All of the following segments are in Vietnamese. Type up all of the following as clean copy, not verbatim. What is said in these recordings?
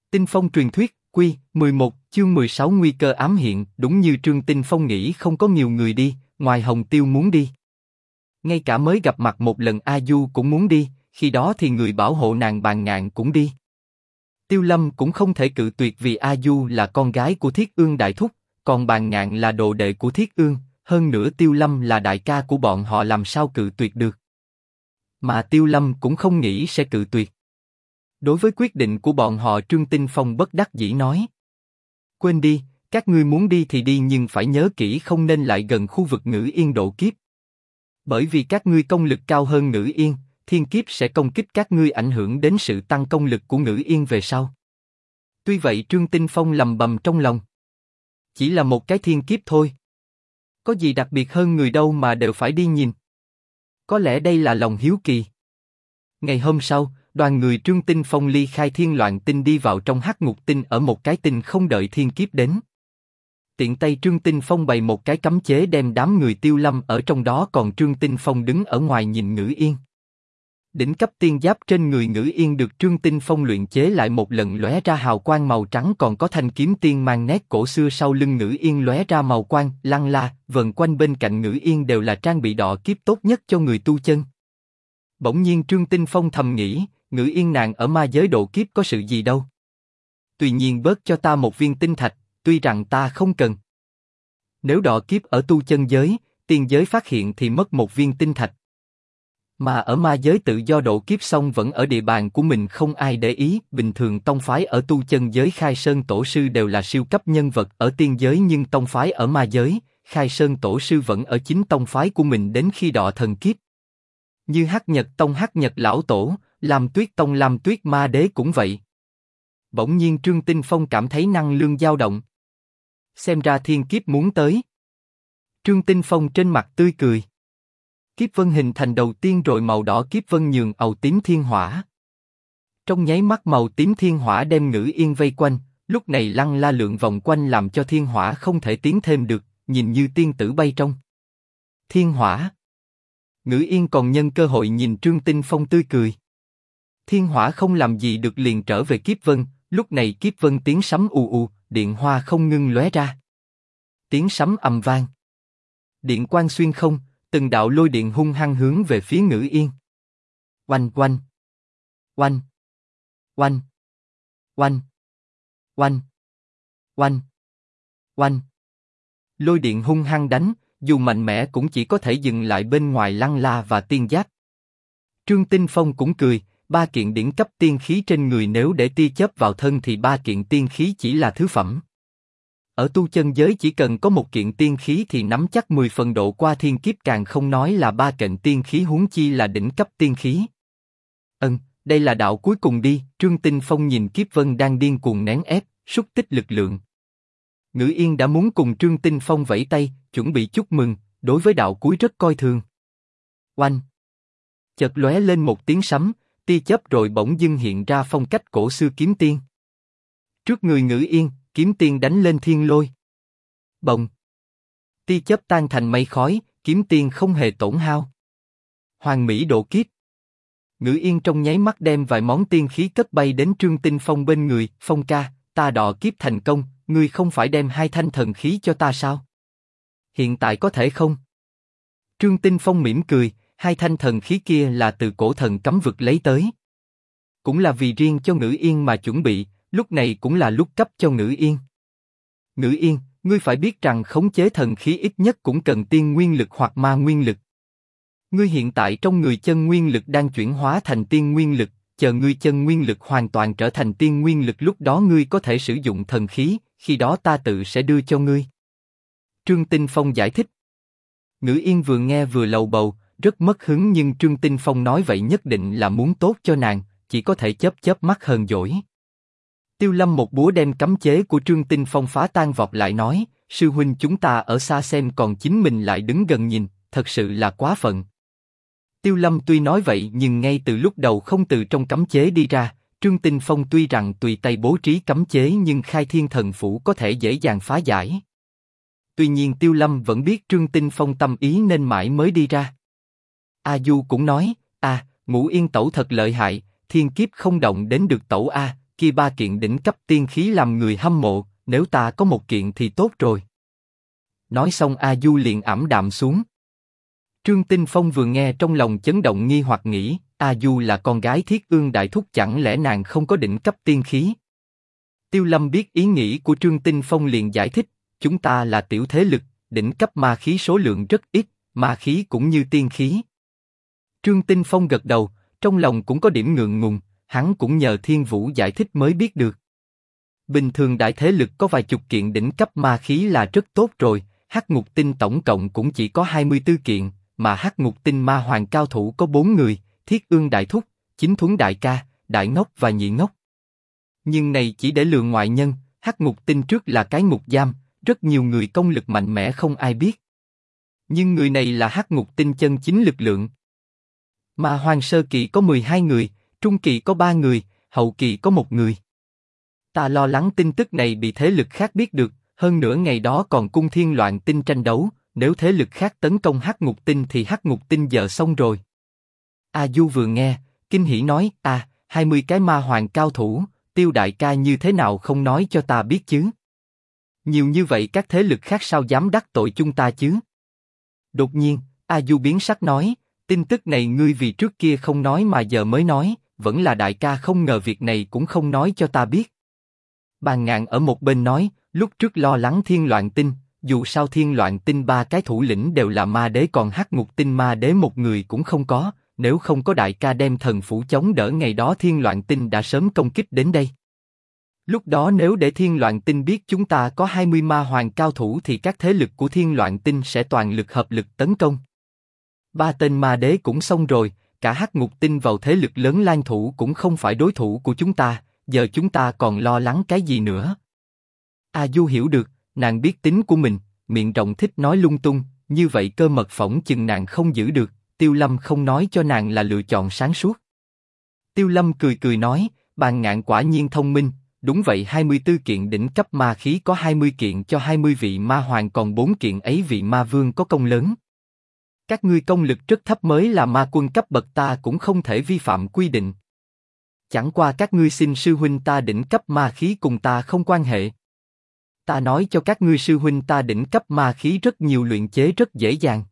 Tinh Phong truyền thuyết, Quy 11, chương 16 nguy cơ ám hiện. Đúng như Trương Tinh Phong nghĩ, không có nhiều người đi, ngoài Hồng Tiêu muốn đi. Ngay cả mới gặp mặt một lần A Du cũng muốn đi, khi đó thì người bảo hộ nàng Bàn Ngạn cũng đi. Tiêu Lâm cũng không thể cự tuyệt vì A Du là con gái của Thiết Ương đại thúc, còn Bàn Ngạn là đồ đệ của Thiết Ương, hơn nữa Tiêu Lâm là đại ca của bọn họ, làm sao cự tuyệt được. Mà Tiêu Lâm cũng không nghĩ sẽ cự tuyệt. Đối với quyết định của bọn họ, Trương Tinh Phong bất đắc dĩ nói: quên đi, các ngươi muốn đi thì đi, nhưng phải nhớ kỹ không nên lại gần khu vực Ngữ Yên độ kiếp. Bởi vì các ngươi công lực cao hơn Ngữ Yên, thiên kiếp sẽ công kích các ngươi, ảnh hưởng đến sự tăng công lực của Ngữ Yên về sau. Tuy vậy Trương Tinh Phong lầm bầm trong lòng. Chỉ là một cái thiên kiếp thôi. Có gì đặc biệt hơn người đâu mà đều phải đi nhìn. Có lẽ đây là lòng hiếu kỳ. Ngày hôm sau, đoàn người Trương Tinh Phong ly khai Thiên Loạn Tinh đi vào trong Hắc Ngục Tinh, ở một cái tinh không đợi thiên kiếp đến. Tiện tay Trương Tinh Phong bày một cái cấm chế đem đám người Tiêu Lâm ở trong đó, còn Trương Tinh Phong đứng ở ngoài nhìn Ngữ Yên. Đỉnh cấp tiên giáp trên người Ngữ Yên được Trương Tinh Phong luyện chế lại một lần, lóe ra hào quang màu trắng, còn có thanh kiếm tiên mang nét cổ xưa sau lưng Ngữ Yên lóe ra màu quang, lăng la, vần quanh bên cạnh Ngữ Yên đều là trang bị độ kiếp tốt nhất cho người tu chân. Bỗng nhiên Trương Tinh Phong thầm nghĩ, Ngữ Yên nàng ở ma giới độ kiếp có sự gì đâu. Tuy nhiên bớt cho ta một viên tinh thạch, tuy rằng ta không cần. Nếu độ kiếp ở tu chân giới, tiên giới phát hiện thì mất một viên tinh thạch. Mà ở ma giới tự do độ kiếp xong vẫn ở địa bàn của mình, không ai để ý. Bình thường tông phái ở tu chân giới Khai Sơn Tổ sư đều là siêu cấp nhân vật ở tiên giới, nhưng tông phái ở ma giới, Khai Sơn Tổ sư vẫn ở chính tông phái của mình đến khi đọ thần kiếp. Như Hắc Nhật Tông Hắc Nhật Lão Tổ, Lam Tuyết Tông Lam Tuyết Ma Đế cũng vậy. Bỗng nhiên Trương Tinh Phong cảm thấy năng lượng dao động. Xem ra thiên kiếp muốn tới. Trương Tinh Phong trên mặt tươi cười. Kiếp vân hình thành đầu tiên rồi màu đỏ kiếp vân nhường ầu tím thiên hỏa. Trong nháy mắt màu tím thiên hỏa đem Ngữ Yên vây quanh, lúc này lăng la lượn vòng quanh làm cho thiên hỏa không thể tiến thêm được, nhìn như tiên tử bay trong thiên hỏa. Ngữ Yên còn nhân cơ hội nhìn Trương Tinh Phong tươi cười. Thiên hỏa không làm gì được liền trở về kiếp vân, lúc này kiếp vân tiếng sấm ù ù, điện hoa không ngưng lóe ra. Tiếng sấm ầm vang. Điện quang xuyên không, từng đạo lôi điện hung hăng hướng về phía Ngữ Yên. Oanh oanh, oanh, oanh, oanh, oanh, oanh, oanh. Lôi điện hung hăng đánh, dù mạnh mẽ cũng chỉ có thể dừng lại bên ngoài lăng la và tiên giáp. Trương Tinh Phong cũng cười, 3 kiện điển cấp tiên khí trên người nếu để tia chớp vào thân thì 3 kiện tiên khí chỉ là thứ phẩm. Ở tu chân giới chỉ cần có 1 kiện tiên khí thì nắm chắc 10 phần độ qua thiên kiếp, càng không nói là 3 kiện tiên khí, huống chi là đỉnh cấp tiên khí. Đây là đạo cuối cùng đi. Trương Tinh Phong nhìn kiếp vân đang điên cuồng nén ép, sút tích lực lượng. Ngữ Yên đã muốn cùng Trương Tinh Phong vẫy tay, chuẩn bị chúc mừng, đối với đạo cuối rất coi thường. Oanh! Chợt lóe lên một tiếng sấm, tia chớp rồi bỗng dưng hiện ra phong cách cổ xưa kiếm tiên. Trước người Ngữ Yên, kiếm tiên đánh lên thiên lôi. Bồng! Tia chớp tan thành mây khói, kiếm tiên không hề tổn hao. Hoàn mỹ độ kiếp. Ngữ Yên trong nháy mắt đem vài món tiên khí cất bay đến Trương Tinh Phong bên người. Phong ca, ta độ kiếp thành công, ngươi không phải đem 2 thanh thần khí cho ta sao? Hiện tại có thể không? Trương Tinh Phong mỉm cười, 2 thanh thần khí kia là từ cổ thần cấm vực lấy tới. Cũng là vì riêng cho Ngữ Yên mà chuẩn bị, lúc này cũng là lúc cấp cho Ngữ Yên. Ngữ Yên, ngươi phải biết rằng khống chế thần khí ít nhất cũng cần tiên nguyên lực hoặc ma nguyên lực. Ngươi hiện tại trong người chân nguyên lực đang chuyển hóa thành tiên nguyên lực, chờ ngươi chân nguyên lực hoàn toàn trở thành tiên nguyên lực, lúc đó ngươi có thể sử dụng thần khí, khi đó ta tự sẽ đưa cho ngươi. Trương Tinh Phong giải thích. Ngữ Yên vừa nghe vừa lầu bầu, rất mất hứng, nhưng Trương Tinh Phong nói vậy nhất định là muốn tốt cho nàng, chỉ có thể chớp chớp mắt hờn dỗi. Tiêu Lâm một búa đem cấm chế của Trương Tinh Phong phá tan, vọt lại nói, sư huynh chúng ta ở xa xem còn chính mình lại đứng gần nhìn, thật sự là quá phận. Tiêu Lâm tuy nói vậy nhưng ngay từ lúc đầu không từ trong cấm chế đi ra. Trương Tinh Phong tuy rằng tùy tay bố trí cấm chế nhưng khai thiên thần phủ có thể dễ dàng phá giải. Tuy nhiên Tiêu Lâm vẫn biết Trương Tinh Phong tâm ý nên mãi mới đi ra. A Du cũng nói, Ngũ Yên tẩu thật lợi hại, thiên kiếp không động đến được tẩu a, kia 3 kiện đỉnh cấp tiên khí làm người hâm mộ, nếu ta có 1 kiện thì tốt rồi. Nói xong A Du liền ảm đạm xuống. Trương Tinh Phong vừa nghe trong lòng chấn động nghi hoặc nghĩ, A Du là con gái Thiết Ương Đại Thúc, chẳng lẽ nàng không có đỉnh cấp tiên khí? Tiêu Lâm biết ý nghĩ của Trương Tinh Phong liền giải thích, chúng ta là tiểu thế lực, đỉnh cấp ma khí số lượng rất ít, ma khí cũng như tiên khí. Trương Tinh Phong gật đầu, trong lòng cũng có điểm ngượng ngùng, hắn cũng nhờ Thiên Vũ giải thích mới biết được. Bình thường đại thế lực có vài chục kiện đỉnh cấp ma khí là rất tốt rồi, Hắc Ngục Tinh tổng cộng cũng chỉ có 24 kiện, mà Hắc Ngục Tinh ma hoàng cao thủ có 4 người, Thiết Ương Đại Thúc, Chính Thuấn Đại Ca, Đại Ngốc và Nhị Ngốc. Nhưng này chỉ để lừa ngoại nhân, Hắc Ngục Tinh trước là cái ngục giam, rất nhiều người công lực mạnh mẽ không ai biết. Nhưng người này là Hắc Ngục Tinh chân chính lực lượng. Ma hoàng sơ kỳ có 12 người, trung kỳ có 3 người, hậu kỳ có 1 người. Ta lo lắng tin tức này bị thế lực khác biết được, hơn nữa ngày đó còn cung thiên loạn tinh tranh đấu, nếu thế lực khác tấn công Hắc Ngục Tinh thì Hắc Ngục Tinh giờ xong rồi. A Du vừa nghe, kinh hỉ nói, 20 cái ma hoàng cao thủ, Tiêu đại ca như thế nào không nói cho ta biết chứ? Nhiều như vậy các thế lực khác sao dám đắc tội chúng ta chứ? Đột nhiên, A Du biến sắc nói, tin tức này ngươi vì trước kia không nói mà giờ mới nói, vẫn là đại ca không ngờ việc này cũng không nói cho ta biết. Bàn Ngạn ở một bên nói, lúc trước lo lắng Thiên Loạn Tinh, dù sao Thiên Loạn Tinh 3 cái thủ lĩnh đều là ma đế, còn Hắc Ngục Tinh ma đế 1 người cũng không có, nếu không có đại ca đem thần phủ chống đỡ ngày đó Thiên Loạn Tinh đã sớm công kích đến đây. Lúc đó nếu để Thiên Loạn Tinh biết chúng ta có 20 ma hoàng cao thủ thì các thế lực của Thiên Loạn Tinh sẽ toàn lực hợp lực tấn công. 3 tên ma đế cũng xong rồi, cả Hắc Ngục Tinh vào thế lực lớn lan thủ cũng không phải đối thủ của chúng ta, giờ chúng ta còn lo lắng cái gì nữa? A Du hiểu được, nàng biết tính của mình, miệng rộng thích nói lung tung, như vậy cơ mật phỏng chừng nàng không giữ được, Tiêu Lâm không nói cho nàng là lựa chọn sáng suốt. Tiêu Lâm cười cười nói, Bàn Ngạn quả nhiên thông minh, đúng vậy 24 kiện đỉnh cấp ma khí có 20 kiện cho 20 vị ma hoàng, còn 4 kiện ấy vị ma vương có công lớn. Các ngươi công lực rất thấp, mới là ma quân cấp bậc ta cũng không thể vi phạm quy định. Chẳng qua các ngươi xin sư huynh ta đỉnh cấp ma khí cùng ta không quan hệ. Ta nói cho các ngươi sư huynh ta đỉnh cấp ma khí rất nhiều, luyện chế rất dễ dàng.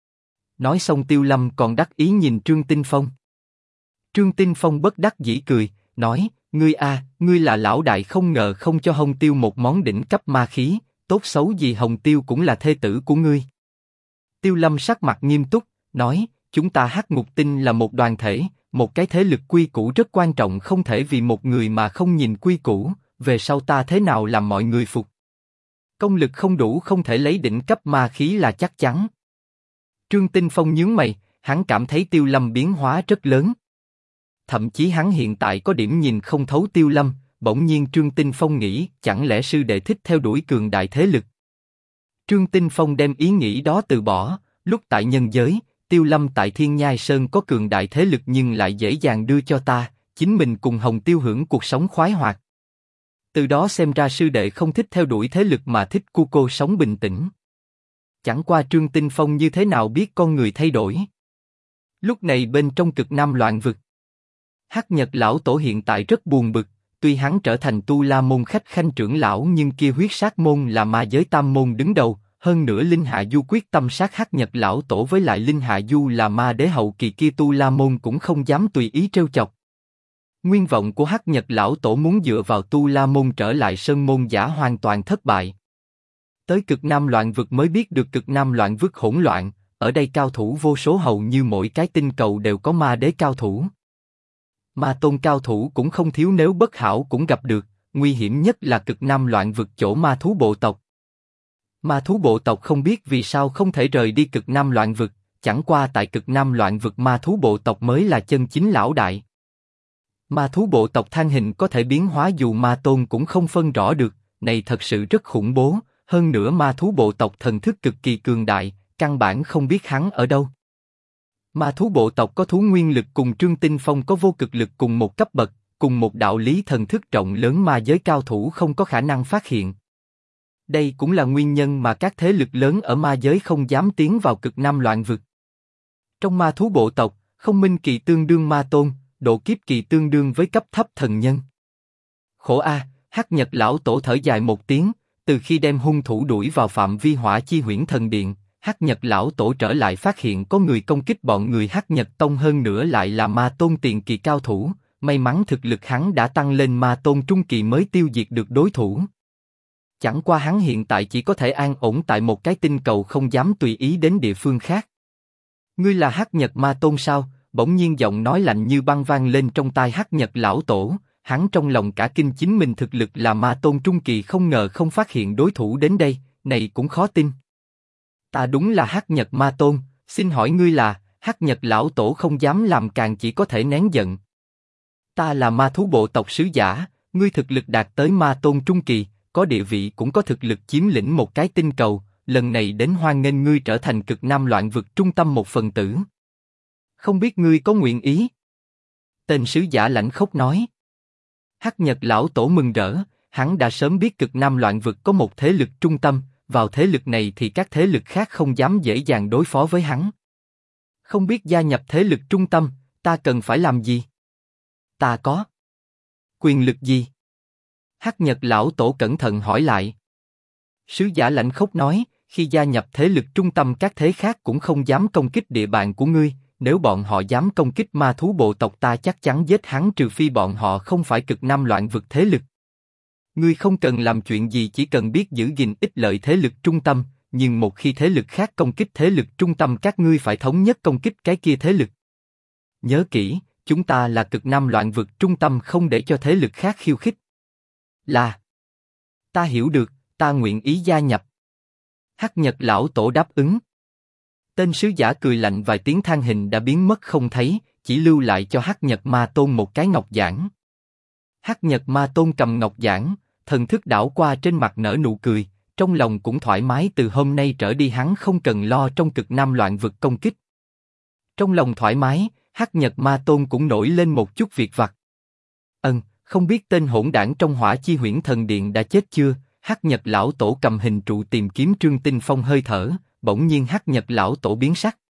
Nói xong Tiêu Lâm còn đắc ý nhìn Trương Tinh Phong. Trương Tinh Phong bất đắc dĩ cười, nói, ngươi là lão đại, không ngờ không cho Hồng Tiêu một món đỉnh cấp ma khí, tốt xấu gì Hồng Tiêu cũng là thê tử của ngươi. Tiêu Lâm sắc mặt nghiêm túc, nói, chúng ta Hắc Ngục Tinh là một đoàn thể, một cái thế lực, quy củ rất quan trọng, không thể vì một người mà không nhìn quy củ, về sau ta thế nào làm mọi người phục. Công lực không đủ không thể lấy đỉnh cấp ma khí là chắc chắn. Trương Tinh Phong nhướng mày, hắn cảm thấy Tiêu Lâm biến hóa rất lớn. Thậm chí hắn hiện tại có điểm nhìn không thấu Tiêu Lâm, bỗng nhiên Trương Tinh Phong nghĩ, chẳng lẽ sư đệ thích theo đuổi cường đại thế lực. Trương Tinh Phong đem ý nghĩ đó từ bỏ, lúc tại nhân giới, Tiêu Lâm tại Thiên Nhai Sơn có cường đại thế lực nhưng lại dễ dàng đưa cho ta, chính mình cùng Hồng Tiêu hưởng cuộc sống khoái hoạt. Từ đó xem ra sư đệ không thích theo đuổi thế lực mà thích cu cô sống bình tĩnh. Chẳng qua Trương Tinh Phong như thế nào biết con người thay đổi. Lúc này bên trong Cực Nam Loạn Vực, Hắc Nhật lão tổ hiện tại rất buồn bực, tuy hắn trở thành Tu La môn khách khanh trưởng lão nhưng kia huyết sát môn là ma giới tam môn đứng đầu, hơn nữa Linh Hạ Du quyết tâm sát Hắc Nhật lão tổ, với lại Linh Hạ Du là ma đế hậu kỳ, kia Tu La môn cũng không dám tùy ý trêu chọc. Nguyên vọng của Hắc Nhật lão tổ muốn dựa vào Tu La môn trở lại sơn môn giả hoàn toàn thất bại. Tới Cực Nam Loạn Vực mới biết được Cực Nam Loạn Vực hỗn loạn, ở đây cao thủ vô số, hầu như mỗi cái tinh cầu đều có ma đế cao thủ. Ma tôn cao thủ cũng không thiếu, nếu bất hảo cũng gặp được, nguy hiểm nhất là Cực Nam Loạn Vực chỗ ma thú bộ tộc. Ma thú bộ tộc không biết vì sao không thể rời đi Cực Nam Loạn Vực, chẳng qua tại Cực Nam Loạn Vực ma thú bộ tộc mới là chân chính lão đại. Ma thú bộ tộc Than Hình có thể biến hóa dù ma tôn cũng không phân rõ được, này thật sự rất khủng bố, hơn nữa ma thú bộ tộc thần thức cực kỳ cường đại, căn bản không biết hắn ở đâu. Ma thú bộ tộc có thú nguyên lực cùng Trương Tinh Phong có vô cực lực cùng một cấp bậc, cùng một đạo lý thần thức rộng lớn, ma giới cao thủ không có khả năng phát hiện. Đây cũng là nguyên nhân mà các thế lực lớn ở ma giới không dám tiến vào Cực Nam Loạn Vực. Trong ma thú bộ tộc, không minh kỳ tương đương ma tôn, độ kiếp kỳ tương đương với cấp thấp thần nhân. Khổ a, Hắc Nhật lão tổ thở dài một tiếng, từ khi đem hung thủ đuổi vào phạm vi Hỏa Chi Huyễn Thần Điện, Hắc Nhật lão tổ trở lại phát hiện có người công kích bọn người Hắc Nhật Tông, hơn nữa lại là ma tôn tiền kỳ cao thủ, may mắn thực lực hắn đã tăng lên ma tôn trung kỳ mới tiêu diệt được đối thủ. Chẳng qua hắn hiện tại chỉ có thể an ổn tại một cái tinh cầu, không dám tùy ý đến địa phương khác. Ngươi là Hắc Nhật ma tôn sao? Bỗng nhiên giọng nói lạnh như băng vang lên trong tai Hắc Nhật lão tổ, hắn trong lòng cả kinh, chính mình thực lực là ma tôn trung kỳ không ngờ không phát hiện đối thủ đến đây, này cũng khó tin. Ta đúng là Hắc Nhật ma tôn, xin hỏi ngươi là? Hắc Nhật lão tổ không dám làm càn, chỉ có thể nén giận. Ta là ma thú bộ tộc sứ giả, ngươi thực lực đạt tới ma tôn trung kỳ, có địa vị cũng có thực lực chiếm lĩnh một cái tinh cầu, lần này đến hoan nghênh ngươi trở thành cực nam loạn vực trung tâm một phần tử. Không biết ngươi có nguyện ý? Tên sứ giả lãnh khốc nói. Hắc Nhật lão tổ mừng rỡ, hắn đã sớm biết cực nam loạn vực có một thế lực trung tâm, vào thế lực này thì các thế lực khác không dám dễ dàng đối phó với hắn. Không biết gia nhập thế lực trung tâm, ta cần phải làm gì? Ta có quyền lực gì? Hắc Nhật lão tổ cẩn thận hỏi lại. Sứ giả lãnh khốc nói, khi gia nhập thế lực trung tâm các thế khác cũng không dám công kích địa bàn của ngươi, nếu bọn họ dám công kích ma thú bộ tộc ta chắc chắn giết hắn, trừ phi bọn họ không phải cực nam loạn vực thế lực. Ngươi không cần làm chuyện gì, chỉ cần biết giữ gìn ích lợi thế lực trung tâm, nhưng một khi thế lực khác công kích thế lực trung tâm các ngươi phải thống nhất công kích cái kia thế lực. Nhớ kỹ, chúng ta là cực nam loạn vực trung tâm, không để cho thế lực khác khiêu khích. Là. Ta hiểu được, ta nguyện ý gia nhập. Hắc Nhật lão tổ đáp ứng. Tên sứ giả cười lạnh vài tiếng, than hình đã biến mất không thấy, chỉ lưu lại cho Hắc Nhật ma tôn một cái ngọc giản. Hắc Nhật ma tôn cầm ngọc giản, thần thức đảo qua trên mặt nở nụ cười, trong lòng cũng thoải mái, từ hôm nay trở đi hắn không cần lo trong cực nam loạn vực công kích. Trong lòng thoải mái, Hắc Nhật ma tôn cũng nổi lên một chút việc vặt. Không biết tên hỗn đảng trong Hỏa Chi Huyễn Thần Điện đã chết chưa? Hắc Nhật lão tổ cầm hình trụ tìm kiếm Trương Tinh Phong hơi thở, bỗng nhiên Hắc Nhật lão tổ biến sắc.